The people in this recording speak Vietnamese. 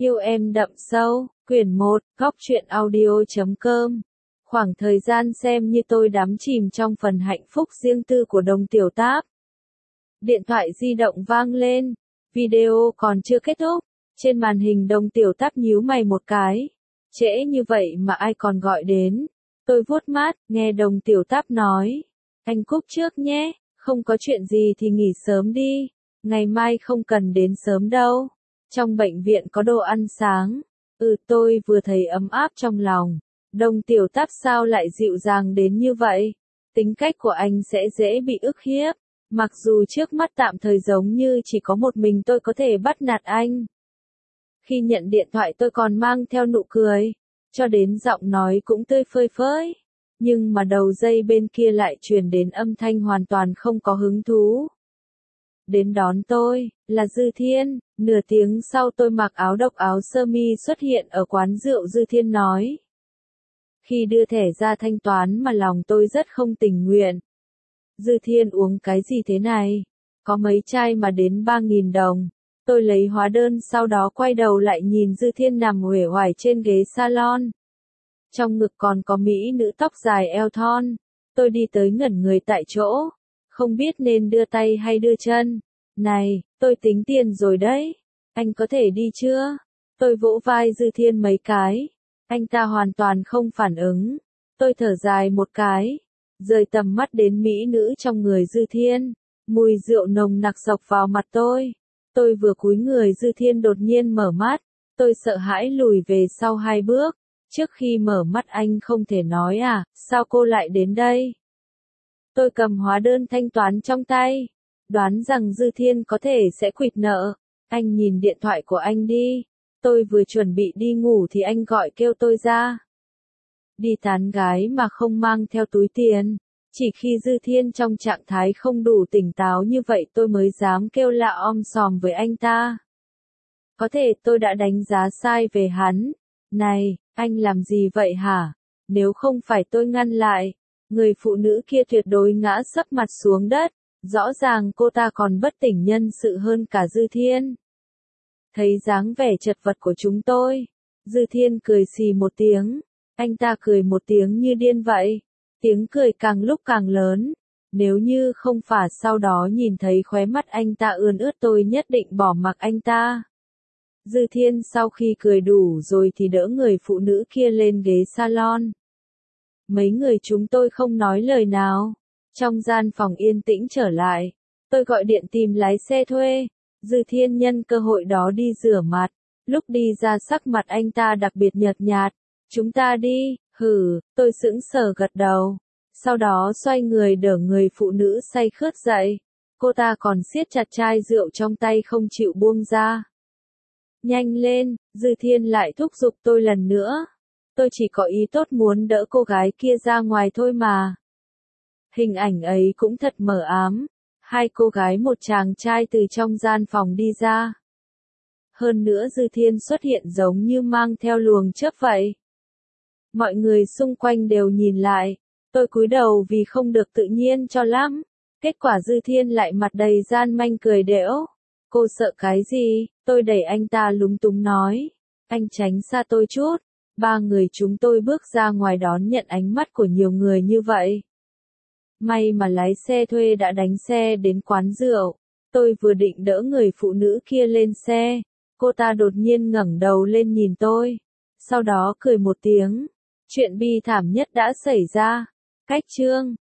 Yêu em đậm sâu, quyển 1, góc truyện audio.com. Khoảng thời gian xem như tôi đắm chìm trong phần hạnh phúc riêng tư của Đồng Tiểu Táp. Điện thoại di động vang lên, video còn chưa kết thúc, trên màn hình Đồng Tiểu Táp nhíu mày một cái. Trễ như vậy mà ai còn gọi đến. Tôi vuốt mắt, nghe Đồng Tiểu Táp nói. Anh cúp trước nhé, không có chuyện gì thì nghỉ sớm đi, ngày mai không cần đến sớm đâu. Trong bệnh viện có đồ ăn sáng. Tôi vừa thấy ấm áp trong lòng. Đồng Tiểu Táp sao lại dịu dàng đến như vậy? Tính cách của anh sẽ dễ bị ức hiếp. Mặc dù trước mắt tạm thời giống như chỉ có một mình tôi có thể bắt nạt anh. Khi nhận điện thoại tôi còn mang theo nụ cười, cho đến giọng nói cũng tươi phơi phới. Nhưng mà đầu dây bên kia lại truyền đến âm thanh hoàn toàn không có hứng thú. Đến đón tôi, là Dư Thiên. Nửa tiếng sau tôi mặc áo độc áo sơ mi xuất hiện ở quán rượu. Dư Thiên nói. Khi đưa thẻ ra thanh toán mà lòng tôi rất không tình nguyện. Dư Thiên uống cái gì thế này? Có mấy chai mà đến 3.000 đồng. Tôi lấy hóa đơn sau đó quay đầu lại nhìn Dư Thiên nằm uể oải trên ghế salon. Trong ngực còn có mỹ nữ tóc dài eo thon. Tôi đi tới ngẩn người tại chỗ. Không biết nên đưa tay hay đưa chân. Này, tôi tính tiền rồi đấy. Anh có thể đi chưa? Tôi vỗ vai Dư Thiên mấy cái. Anh ta hoàn toàn không phản ứng. Tôi thở dài một cái. Rời tầm mắt đến mỹ nữ trong người Dư Thiên. Mùi rượu nồng nặc xộc vào mặt tôi. Tôi vừa cúi người Dư Thiên đột nhiên mở mắt. Tôi sợ hãi lùi về sau 2 bước. Trước khi mở mắt anh không thể nói à, sao cô lại đến đây? Tôi cầm hóa đơn thanh toán trong tay. Đoán rằng Dư Thiên có thể sẽ quỵt nợ. Anh nhìn điện thoại của anh đi. Tôi vừa chuẩn bị đi ngủ thì anh gọi kêu tôi ra. Đi tán gái mà không mang theo túi tiền. Chỉ khi Dư Thiên trong trạng thái không đủ tỉnh táo như vậy tôi mới dám kêu lạ om sòm với anh ta. Có thể tôi đã đánh giá sai về hắn. Này, anh làm gì vậy hả? Nếu không phải tôi ngăn lại, người phụ nữ kia tuyệt đối ngã sấp mặt xuống đất. Rõ ràng cô ta còn bất tỉnh nhân sự hơn cả Dư Thiên. Thấy dáng vẻ chật vật của chúng tôi, Dư Thiên cười xì một tiếng. Anh ta cười một tiếng như điên vậy. Tiếng cười càng lúc càng lớn. Nếu như không phải sau đó nhìn thấy khóe mắt anh ta ươn ướt tôi nhất định bỏ mặc anh ta. Dư Thiên sau khi cười đủ rồi thì đỡ người phụ nữ kia lên ghế salon. Mấy người chúng tôi không nói lời nào. Trong gian phòng yên tĩnh trở lại, tôi gọi điện tìm lái xe thuê. Dư Thiên nhân cơ hội đó đi rửa mặt. Lúc đi ra sắc mặt anh ta đặc biệt nhợt nhạt. Chúng ta đi, tôi sững sờ gật đầu. Sau đó xoay người đỡ người phụ nữ say khướt dậy. Cô ta còn siết chặt chai rượu trong tay không chịu buông ra. Nhanh lên, Dư Thiên lại thúc giục tôi lần nữa. Tôi chỉ có ý tốt muốn đỡ cô gái kia ra ngoài thôi mà. Hình ảnh ấy cũng thật mờ ám. 2 cô gái một chàng trai từ trong gian phòng đi ra. Hơn nữa Dư Thiên xuất hiện giống như mang theo luồng chớp vậy. Mọi người xung quanh đều nhìn lại. Tôi cúi đầu vì không được tự nhiên cho lắm. Kết quả Dư Thiên lại mặt đầy gian manh cười đễu. Cô sợ cái gì? Tôi đẩy anh ta lúng túng nói. Anh tránh xa tôi chút. 3 người chúng tôi bước ra ngoài đón nhận ánh mắt của nhiều người như vậy. May mà lái xe thuê đã đánh xe đến quán rượu. Tôi vừa định đỡ người phụ nữ kia lên xe. Cô ta đột nhiên ngẩng đầu lên nhìn tôi. Sau đó cười một tiếng. Chuyện bi thảm nhất đã xảy ra. Cách chương.